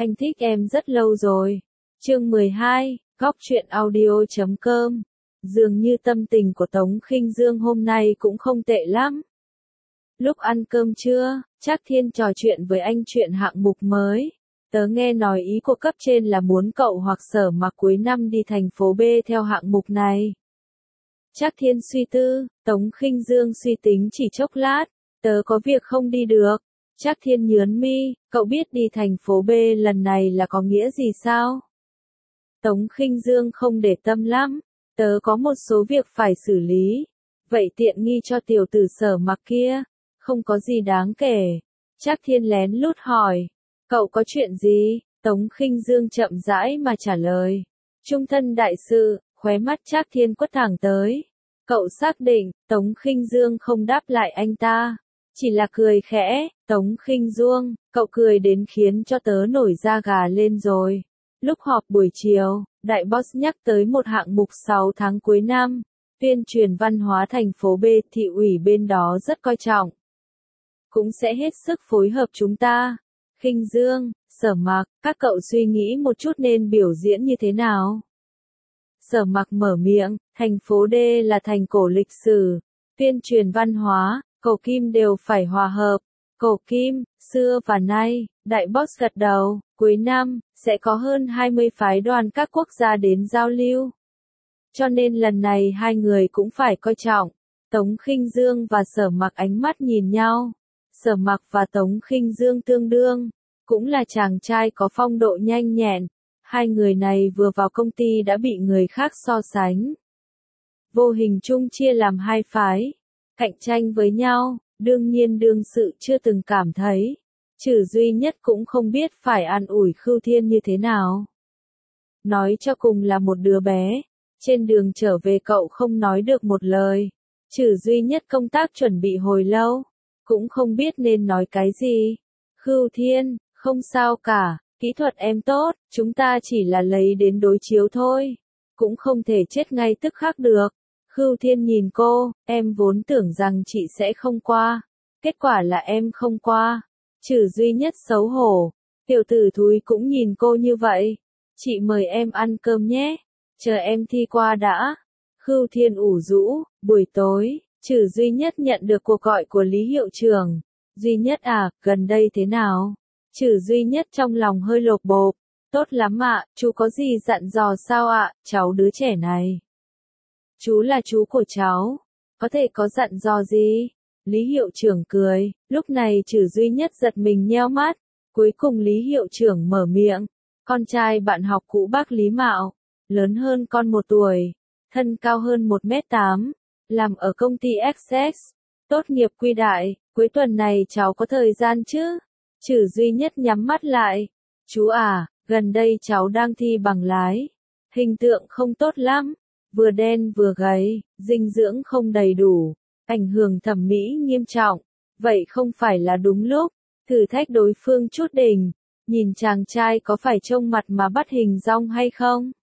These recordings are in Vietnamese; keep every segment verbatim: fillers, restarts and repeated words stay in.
Anh thích em rất lâu rồi. Chương mười hai, góc truyện audio chấm com. Dường như tâm tình của Tống Khinh Dương hôm nay cũng không tệ lắm. Lúc ăn cơm trưa, Trác Thiên trò chuyện với anh chuyện hạng mục mới. Tớ nghe nói ý của cấp trên là muốn cậu hoặc Sở Mặc cuối năm đi thành phố B theo hạng mục này. Trác Thiên suy tư, Tống Khinh Dương suy tính chỉ chốc lát, tớ có việc không đi được. Trác Thiên nhớn mi, cậu biết đi thành phố B lần này là có nghĩa gì sao? Tống Khinh Dương không để tâm lắm, tớ có một số việc phải xử lý. Vậy tiện nghi cho tiểu tử Sở Mặc kia, không có gì đáng kể. Trác Thiên lén lút hỏi, cậu có chuyện gì? Tống Khinh Dương chậm rãi mà trả lời. Trung thân đại sự, khóe mắt Trác Thiên quất thẳng tới. Cậu xác định, Tống Khinh Dương không đáp lại anh ta. Chỉ là cười khẽ, Tống Khinh Dương, cậu cười đến khiến cho tớ nổi da gà lên rồi. Lúc họp buổi chiều, đại boss nhắc tới một hạng mục sáu tháng cuối năm, tuyên truyền văn hóa thành phố B, thị ủy bên đó rất coi trọng. Cũng sẽ hết sức phối hợp chúng ta. Khinh Dương, Sở Mặc, các cậu suy nghĩ một chút nên biểu diễn như thế nào? Sở Mặc mở miệng, thành phố D là thành cổ lịch sử, tuyên truyền văn hóa, cổ kim đều phải hòa hợp. Cổ kim, xưa và nay, đại boss gật đầu, cuối năm, sẽ có hơn hai mươi phái đoàn các quốc gia đến giao lưu. Cho nên lần này hai người cũng phải coi trọng. Tống Khinh Dương và Sở Mặc ánh mắt nhìn nhau. Sở Mặc và Tống Khinh Dương tương đương, cũng là chàng trai có phong độ nhanh nhẹn. Hai người này vừa vào công ty đã bị người khác so sánh. Vô hình chung chia làm hai phái, cạnh tranh với nhau, đương nhiên đương sự chưa từng cảm thấy. Trừ duy nhất cũng không biết phải an ủi Khưu Thiên như thế nào. Nói cho cùng là một đứa bé, trên đường trở về cậu không nói được một lời. Trừ duy nhất công tác chuẩn bị hồi lâu, cũng không biết nên nói cái gì. Khưu Thiên, không sao cả, kỹ thuật em tốt, chúng ta chỉ là lấy đến đối chiếu thôi. Cũng không thể chết ngay tức khắc được. Khưu Thiên nhìn cô, em vốn tưởng rằng chị sẽ không qua. Kết quả là em không qua. Trừ duy nhất xấu hổ. Tiểu tử thúi cũng nhìn cô như vậy. Chị mời em ăn cơm nhé. Chờ em thi qua đã. Khưu Thiên ủ rũ, buổi tối, Trừ duy nhất nhận được cuộc gọi của Lý hiệu trưởng. Duy nhất à, gần đây thế nào? Trừ duy nhất trong lòng hơi lột bột. Tốt lắm ạ, chú có gì dặn dò sao ạ, cháu đứa trẻ này? Chú là chú của cháu, có thể có dặn dò gì? Lý hiệu trưởng cười, lúc này Trừ duy nhất giật mình nheo mắt. Cuối cùng Lý hiệu trưởng mở miệng, con trai bạn học cũ bác Lý Mạo, lớn hơn con một tuổi, thân cao hơn một mét tám, làm ở công ty Access, tốt nghiệp quy đại, cuối tuần này cháu có thời gian chứ? Trừ duy nhất nhắm mắt lại, chú à, gần đây cháu đang thi bằng lái, hình tượng không tốt lắm, vừa đen vừa gầy, dinh dưỡng không đầy đủ, ảnh hưởng thẩm mỹ nghiêm trọng, vậy không phải là đúng lúc, thử thách đối phương chút đỉnh, nhìn chàng trai có phải trông mặt mà bắt hình dong hay không?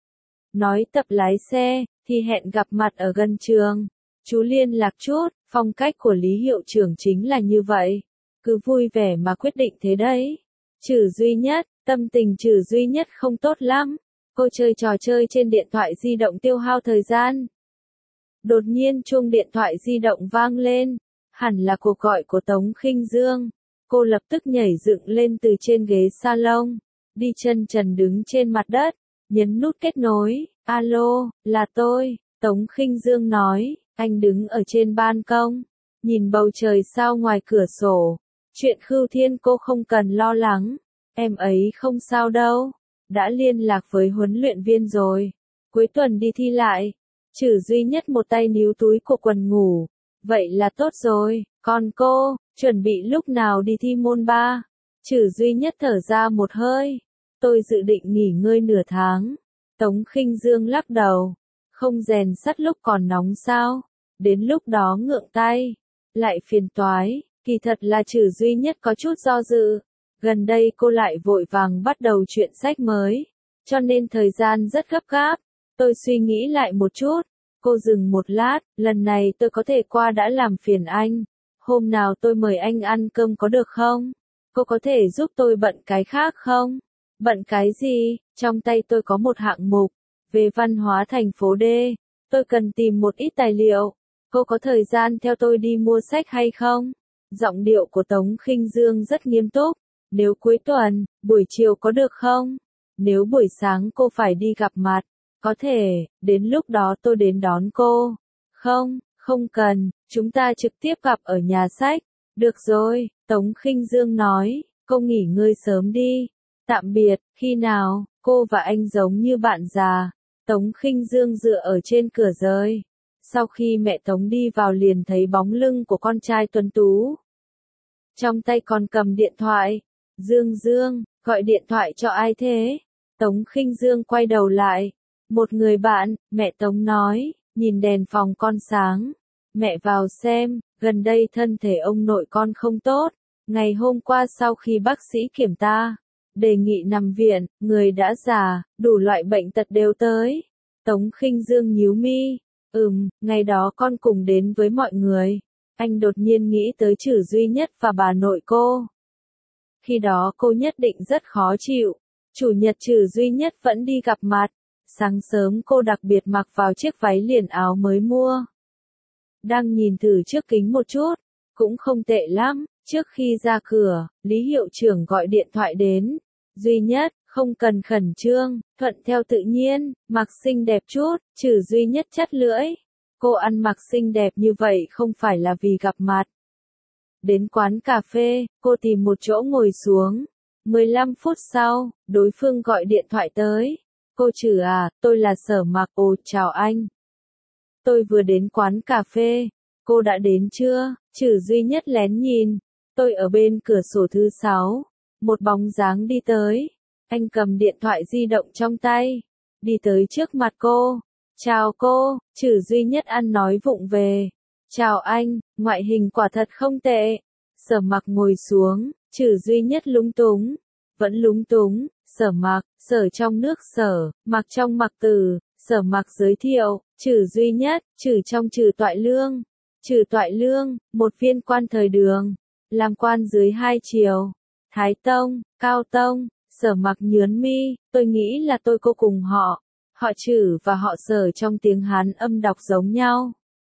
Nói tập lái xe, thì hẹn gặp mặt ở gần trường, chú liên lạc chút, phong cách của Lý hiệu trưởng chính là như vậy, cứ vui vẻ mà quyết định thế đấy. Trừ duy nhất, tâm tình Trừ duy nhất không tốt lắm, cô chơi trò chơi trên điện thoại di động tiêu hao thời gian. Đột nhiên chuông điện thoại di động vang lên, hẳn là cuộc gọi của Tống Khinh Dương. Cô lập tức nhảy dựng lên từ trên ghế salon, đi chân trần đứng trên mặt đất, nhấn nút kết nối. Alo, là tôi, Tống Khinh Dương nói, anh đứng ở trên ban công, nhìn bầu trời sao ngoài cửa sổ. Chuyện Khưu Thiên cô không cần lo lắng, em ấy không sao đâu, đã liên lạc với huấn luyện viên rồi, cuối tuần đi thi lại. Trừ duy nhất một tay níu túi của quần ngủ, vậy là tốt rồi, còn cô, chuẩn bị lúc nào đi thi môn ba? Trừ duy nhất thở ra một hơi, tôi dự định nghỉ ngơi nửa tháng. Tống Khinh Dương lắc đầu, không rèn sắt lúc còn nóng sao, đến lúc đó ngượng tay, lại phiền toái. Kỳ thật là Trừ duy nhất có chút do dự, gần đây cô lại vội vàng bắt đầu chuyện sách mới, cho nên thời gian rất gấp gáp. Tôi suy nghĩ lại một chút, cô dừng một lát, lần này tôi có thể qua đã làm phiền anh, hôm nào tôi mời anh ăn cơm có được không? Cô có thể giúp tôi bận cái khác không? Bận cái gì? Trong tay tôi có một hạng mục về văn hóa thành phố D. Tôi cần tìm một ít tài liệu. Cô có thời gian theo tôi đi mua sách hay không? Giọng điệu của Tống Khinh Dương rất nghiêm túc. Nếu cuối tuần, buổi chiều có được không? Nếu buổi sáng cô phải đi gặp mặt, có thể, đến lúc đó tôi đến đón cô. Không, không cần, chúng ta trực tiếp gặp ở nhà sách. Được rồi, Tống Khinh Dương nói, cô nghỉ ngơi sớm đi. Tạm biệt, khi nào, cô và anh giống như bạn già. Tống Khinh Dương dựa ở trên cửa rơi. Sau khi mẹ Tống đi vào liền thấy bóng lưng của con trai tuấn tú. Trong tay còn cầm điện thoại. Dương Dương, gọi điện thoại cho ai thế? Tống Khinh Dương quay đầu lại. Một người bạn, mẹ Tống nói, nhìn đèn phòng con sáng. Mẹ vào xem, gần đây thân thể ông nội con không tốt. Ngày hôm qua sau khi bác sĩ kiểm tra, đề nghị nằm viện, người đã già, đủ loại bệnh tật đều tới. Tống Khinh Dương nhíu mi. Ừm, ngày đó con cùng đến với mọi người. Anh đột nhiên nghĩ tới Trử Duy Nhất và bà nội cô. Khi đó cô nhất định rất khó chịu. Chủ nhật Trử Duy Nhất vẫn đi gặp mặt. Sáng sớm cô đặc biệt mặc vào chiếc váy liền áo mới mua. Đang nhìn thử trước kính một chút, cũng không tệ lắm. Trước khi ra cửa, Lý hiệu trưởng gọi điện thoại đến. Duy Nhất, không cần khẩn trương, thuận theo tự nhiên, mặc xinh đẹp chút, Trử Duy Nhất chắt lưỡi. Cô ăn mặc xinh đẹp như vậy không phải là vì gặp mặt. Đến quán cà phê, cô tìm một chỗ ngồi xuống. mười lăm phút sau, đối phương gọi điện thoại tới. Cô Trử à, tôi là Sở Mặc. Ồ, chào anh. Tôi vừa đến quán cà phê. Cô đã đến chưa? Trử Duy Nhất lén nhìn. Tôi ở bên cửa sổ thứ sáu. Một bóng dáng đi tới. Anh cầm điện thoại di động trong tay. Đi tới trước mặt cô. Chào cô, Trử Duy Nhất ăn nói vụng về. Chào anh, ngoại hình quả thật không tệ. Sở Mặc ngồi xuống, Trử Duy Nhất lúng túng. Vẫn lúng túng, Sở Mặc, Sở trong nước Sở, Mặc trong Mặc Tử. Sở Mặc giới thiệu, Trử Duy Nhất, Trử trong Trử Toại Lương. Trử Toại Lương, một viên quan thời Đường. Làm quan dưới hai triều. Thái Tông, Cao Tông. Sở Mặc nhướng mi, tôi nghĩ là tôi cô cùng họ. Họ Trử và họ Sở trong tiếng Hán âm đọc giống nhau.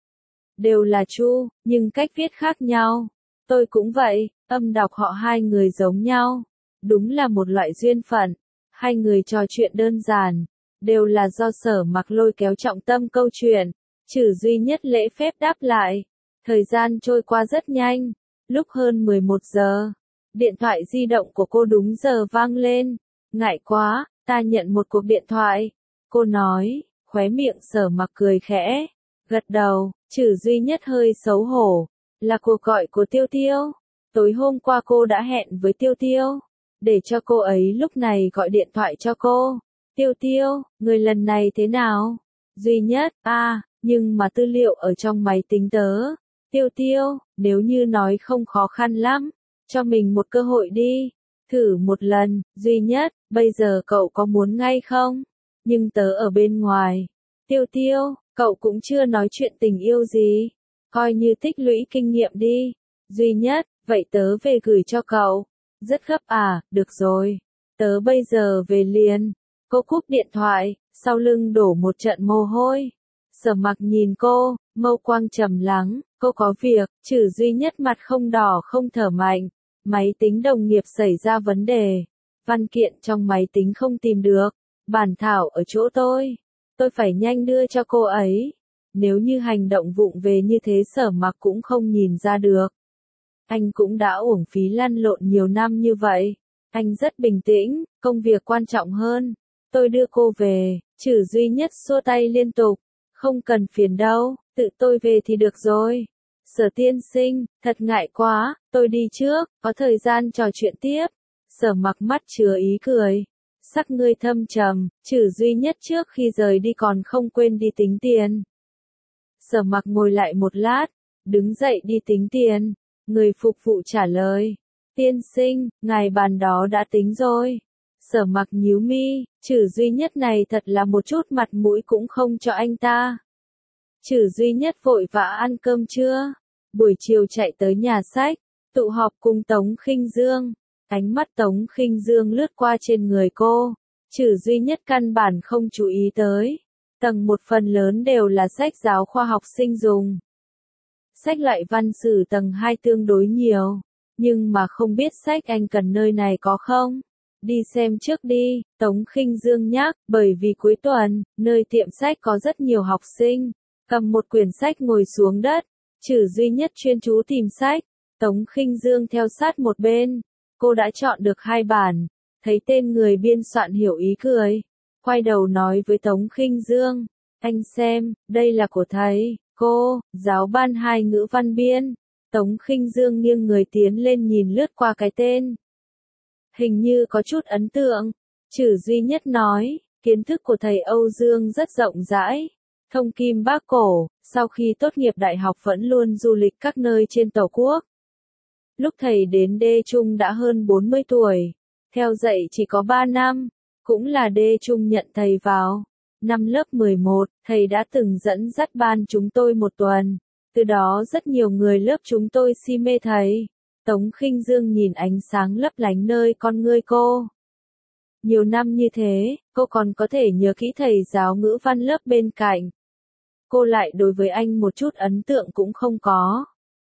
Đều là Chu, nhưng cách viết khác nhau. Tôi cũng vậy, âm đọc họ hai người giống nhau. Đúng là một loại duyên phận. Hai người trò chuyện đơn giản, đều là do Sở Mặc lôi kéo trọng tâm câu chuyện. Trử Duy Nhất lễ phép đáp lại. Thời gian trôi qua rất nhanh. Lúc hơn mười một giờ, điện thoại di động của cô đúng giờ vang lên. Ngại quá, ta nhận một cuộc điện thoại. Cô nói, khóe miệng Sở Mặc cười khẽ. Gật đầu, Trử Duy Nhất hơi xấu hổ. Là cuộc gọi của Tiêu Tiêu. Tối hôm qua cô đã hẹn với Tiêu Tiêu. Để cho cô ấy lúc này gọi điện thoại cho cô. Tiêu Tiêu, người lần này thế nào? Duy Nhất, à, nhưng mà tư liệu ở trong máy tính tớ. Tiêu Tiêu, nếu như nói không khó khăn lắm, cho mình một cơ hội đi. Thử một lần, Duy Nhất, bây giờ cậu có muốn ngay không? Nhưng tớ ở bên ngoài. Tiêu Tiêu, cậu cũng chưa nói chuyện tình yêu gì. Coi như tích lũy kinh nghiệm đi. Duy Nhất, vậy tớ về gửi cho cậu. Rất gấp à, được rồi. Tớ bây giờ về liền. Cô cúp điện thoại, sau lưng đổ một trận mồ hôi. Sở Mặc nhìn cô, mâu quang trầm lắng. Cô có việc, Trử Duy Nhất mặt không đỏ không thở mạnh. Máy tính đồng nghiệp xảy ra vấn đề. Văn kiện trong máy tính không tìm được. Bản thảo ở chỗ tôi. Tôi phải nhanh đưa cho cô ấy. Nếu như hành động vụng về như thế Sở Mặc cũng không nhìn ra được. Anh cũng đã uổng phí lăn lộn nhiều năm như vậy. Anh rất bình tĩnh, công việc quan trọng hơn. Tôi đưa cô về, Trử Duy Nhất xua tay liên tục. Không cần phiền đâu, tự tôi về thì được rồi. Sở tiên sinh, thật ngại quá, tôi đi trước, có thời gian trò chuyện tiếp. Sở Mặc mắt chứa ý cười. Sắc ngươi thâm trầm, Trử Duy Nhất trước khi rời đi còn không quên đi tính tiền. Sở Mặc ngồi lại một lát, đứng dậy đi tính tiền. Người phục vụ trả lời. Tiên sinh, ngài bàn đó đã tính rồi. Sở Mặc nhíu mi, Trử Duy Nhất này thật là một chút mặt mũi cũng không cho anh ta. Trử Duy Nhất vội vã ăn cơm trưa. Buổi chiều chạy tới nhà sách, tụ họp cùng Tống Khinh Dương. Ánh mắt Tống Khinh Dương lướt qua trên người cô, Trử Duy Nhất căn bản không chú ý tới. Tầng một phần lớn đều là sách giáo khoa học sinh dùng. Sách loại văn sử tầng hai tương đối nhiều, nhưng mà không biết sách anh cần nơi này có không? Đi xem trước đi, Tống Khinh Dương nhắc, bởi vì cuối tuần, nơi tiệm sách có rất nhiều học sinh. Cầm một quyển sách ngồi xuống đất, Trử Duy Nhất chuyên chú tìm sách, Tống Khinh Dương theo sát một bên. Cô đã chọn được hai bản, thấy tên người biên soạn hiểu ý cười. Quay đầu nói với Tống Khinh Dương, anh xem, đây là của thầy, cô, giáo ban hai ngữ văn biên. Tống Khinh Dương nghiêng người tiến lên nhìn lướt qua cái tên. Hình như có chút ấn tượng. Trử Duy Nhất nói, kiến thức của thầy Âu Dương rất rộng rãi. Thông kim bác cổ, sau khi tốt nghiệp đại học vẫn luôn du lịch các nơi trên Tổ quốc. Lúc thầy đến Đê Trung đã hơn bốn mươi tuổi, theo dạy chỉ có ba năm, cũng là Đê Trung nhận thầy vào. Năm lớp mười một, thầy đã từng dẫn dắt ban chúng tôi một tuần, từ đó rất nhiều người lớp chúng tôi si mê thầy. Tống Khinh Dương nhìn ánh sáng lấp lánh nơi con ngươi cô. Nhiều năm như thế, cô còn có thể nhớ kỹ thầy giáo ngữ văn lớp bên cạnh. Cô lại đối với anh một chút ấn tượng cũng không có.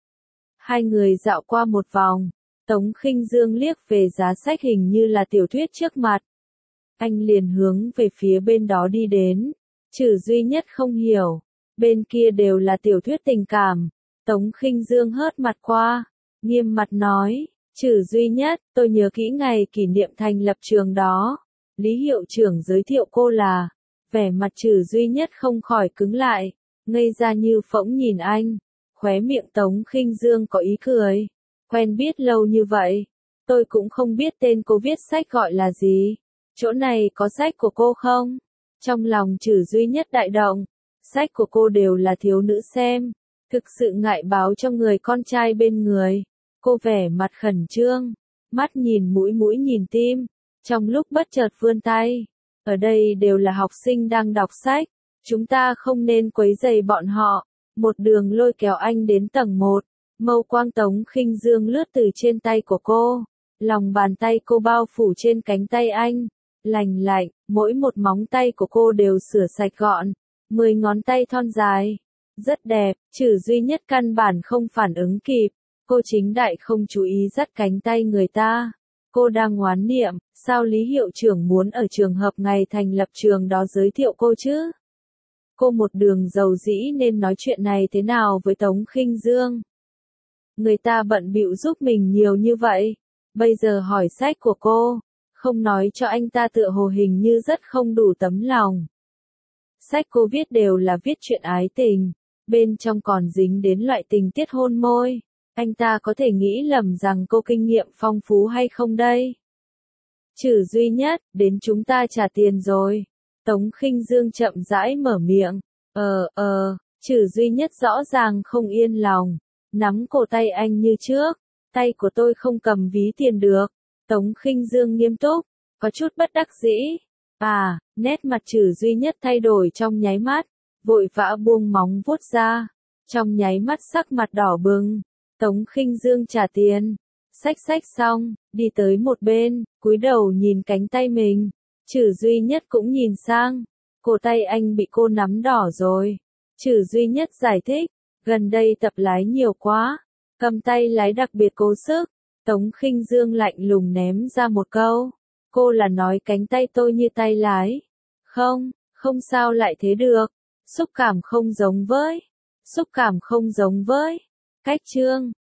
Hai người dạo qua một vòng, Tống Khinh Dương liếc về giá sách hình như là tiểu thuyết trước mặt. Anh liền hướng về phía bên đó đi đến. Trử Duy Nhất không hiểu, bên kia đều là tiểu thuyết tình cảm. Tống Khinh Dương hớt mặt qua, nghiêm mặt nói, Trử Duy Nhất, tôi nhớ kỹ ngày kỷ niệm thành lập trường đó. Lý hiệu trưởng giới thiệu cô là, vẻ mặt Trử Duy Nhất không khỏi cứng lại, ngây ra như phỗng nhìn anh. Khóe miệng Tống Khinh Dương có ý cười. Quen biết lâu như vậy, tôi cũng không biết tên cô viết sách gọi là gì. Chỗ này có sách của cô không? Trong lòng Trử Duy Nhất đại động, sách của cô đều là thiếu nữ xem. Thực sự ngại báo cho người con trai bên người. Cô vẻ mặt khẩn trương, mắt nhìn mũi mũi nhìn tim, trong lúc bất chợt vươn tay. Ở đây đều là học sinh đang đọc sách, chúng ta không nên quấy rầy bọn họ. Một đường lôi kéo anh đến tầng một, mâu quang Tống Khinh Dương lướt từ trên tay của cô, lòng bàn tay cô bao phủ trên cánh tay anh, lành lạnh, mỗi một móng tay của cô đều sửa sạch gọn, mười ngón tay thon dài, rất đẹp. Trử Duy Nhất căn bản không phản ứng kịp, cô chính đại không chú ý dắt cánh tay người ta. Cô đang oán niệm, sao Lý hiệu trưởng muốn ở trường hợp ngày thành lập trường đó giới thiệu cô chứ? Cô một đường dầu dĩ nên nói chuyện này thế nào với Tống Khinh Dương? Người ta bận bịu giúp mình nhiều như vậy, bây giờ hỏi sách của cô, không nói cho anh ta tựa hồ hình như rất không đủ tấm lòng. Sách cô viết đều là viết chuyện ái tình, bên trong còn dính đến loại tình tiết hôn môi, anh ta có thể nghĩ lầm rằng cô kinh nghiệm phong phú hay không đây? Trử Duy Nhất, đến chúng ta trả tiền rồi. Tống Khinh Dương chậm rãi mở miệng, ờ, ờ, Trử Duy Nhất rõ ràng không yên lòng, nắm cổ tay anh như trước, tay của tôi không cầm ví tiền được. Tống Khinh Dương nghiêm túc, có chút bất đắc dĩ, à, nét mặt Trử Duy Nhất thay đổi trong nháy mắt, vội vã buông móng vuốt ra, trong nháy mắt sắc mặt đỏ bừng. Tống Khinh Dương trả tiền, xách xách xong, đi tới một bên, cúi đầu nhìn cánh tay mình. Trử Duy Nhất cũng nhìn sang, cổ tay anh bị cô nắm đỏ rồi. Trử Duy Nhất giải thích, gần đây tập lái nhiều quá, cầm tay lái đặc biệt cố sức. Tống Khinh Dương lạnh lùng ném ra một câu, cô là nói cánh tay tôi như tay lái. Không, không sao lại thế được, xúc cảm không giống với, xúc cảm không giống với, cách chương.